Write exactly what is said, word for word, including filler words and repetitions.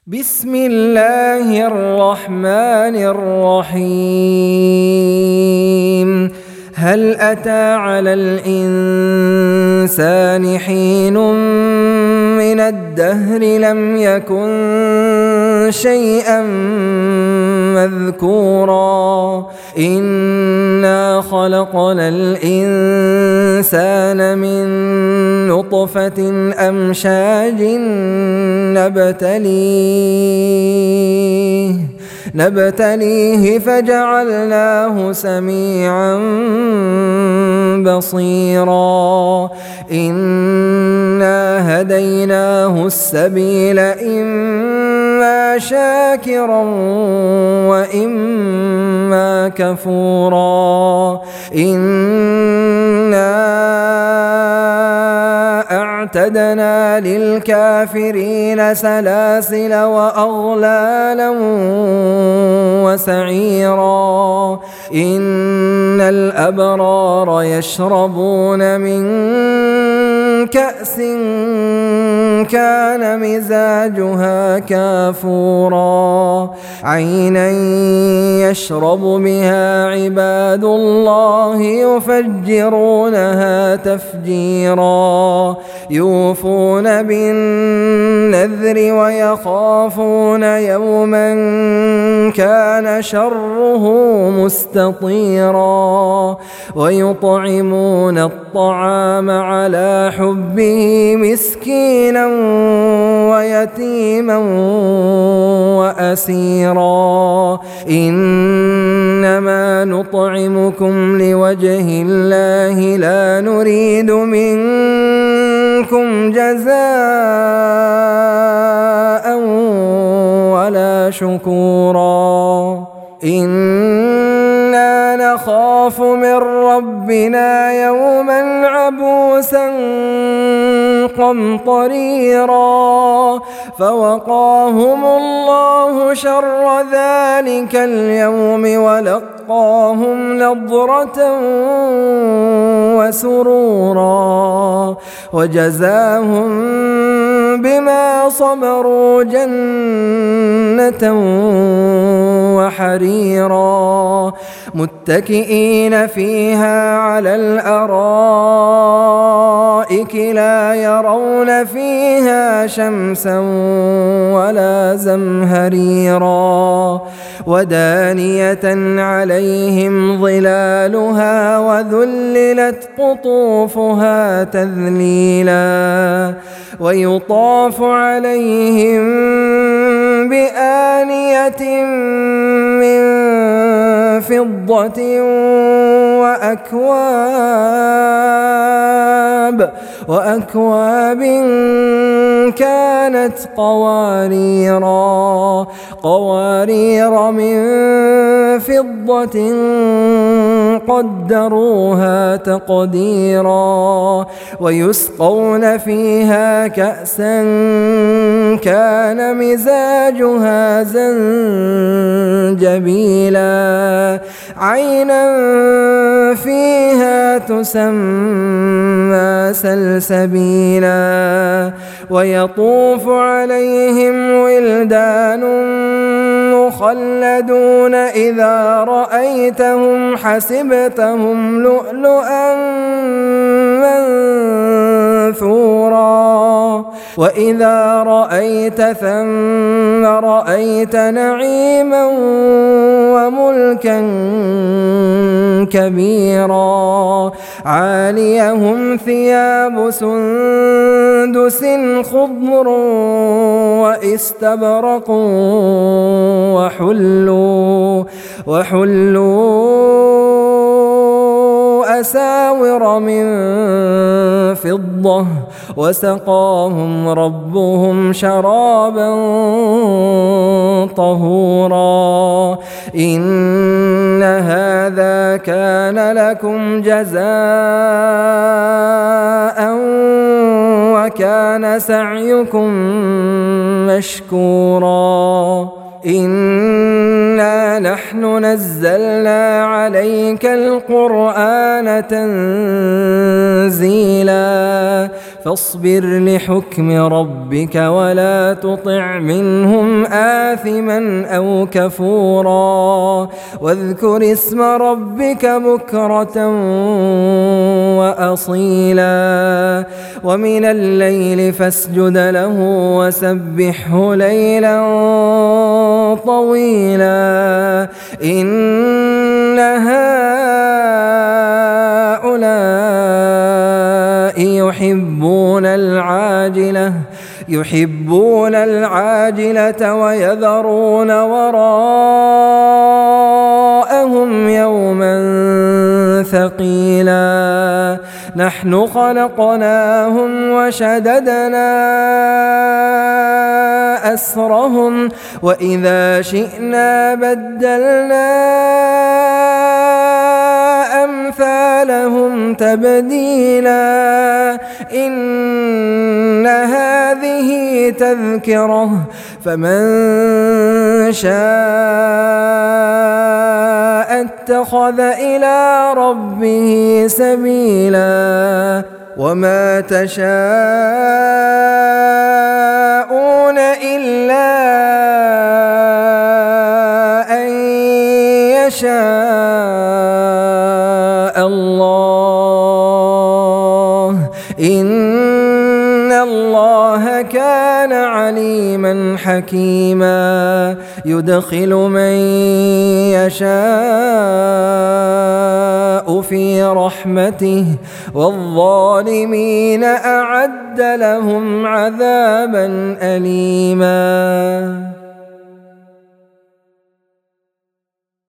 بسم الله الرحمن الرحيم. هل أتى على الإنسان حين من الدهر لم يكن شيئا مذكورا إنا خلقنا الإنسان من نطفة أمشاج نبتليه نبتليه فجعلناه سميعا بصيرا إنا هديناه السبيل إما شاكرا وإما كفورا إنا أعتدنا للكافرين سلاسل وأغلالا وسعيرا إن الأبرار يشربون من كأس كان مزاجها كافورا عينا يشرب بها عباد الله يفجرونها تفجيرا يوفون بالنذر ويخافون يوما كان شره مستطيرا ويطعمون الطعام على حبه مسكينا ويتيما وأسيرا إنما نطعمكم لوجه الله لا نريد منكم جزاء ولا شكورا إنا نخاف من ربنا يوما عبوسا قمطريرا فوقاهم الله شر ذلك اليوم ولقاهم نضرة وسرورا وجزاهم بما صبروا جنة وحريرا متكئين فيها على الأرائك لا يرون فيها شمسا ولا زمهريرا ودانية عليهم ظلالها وذللت قطوفها تذليلا ويطاف عليهم بآنية من فضة وأكواب وأكواب كانت قواريرا قوارير من فضة قدروها تقديرا ويسقون فيها كأسا كان مزاجها زنجبيلا عينا فيها تسمى سلسبيلا ويطوف عليهم ولدان مخلدون إذا رأيتهم حسبتهم لؤلؤا منثورا وإذا رأيت ثم رأيت نعيما وملكا كبيرا عاليهم ثياب سندس خضر واستبرق وحلوا وحلوا أساور من فضة وسقاهم ربهم شرابا طهورا إن هذا كان لكم جزاء وكان سعيكم مشكورا إنا نحن نزلنا عليك القرآن تنزيلا فاصبر لحكم ربك ولا تطع منهم آثما أو كفورا واذكر اسم ربك بكرة وأصيلا ومن الليل فاسجد له وسبحه ليلا طويلا إن هؤلاء يحبون العاجلة يحبون العاجلة ويذرون وراءهم يوما ثقيلا نحن خلقناهم وشددنا أسرهم وإذا شئنا بدلنا أمثالهم تبديلا إن هذه تذكرة فمن شاء اتخذ إلى ربه سبيلا وما تشاءون إلا أن يشاء الله إن الله كان عليما حكيما يدخل من يشاء في رحمته والظالمين أعد لهم عذابا أليما.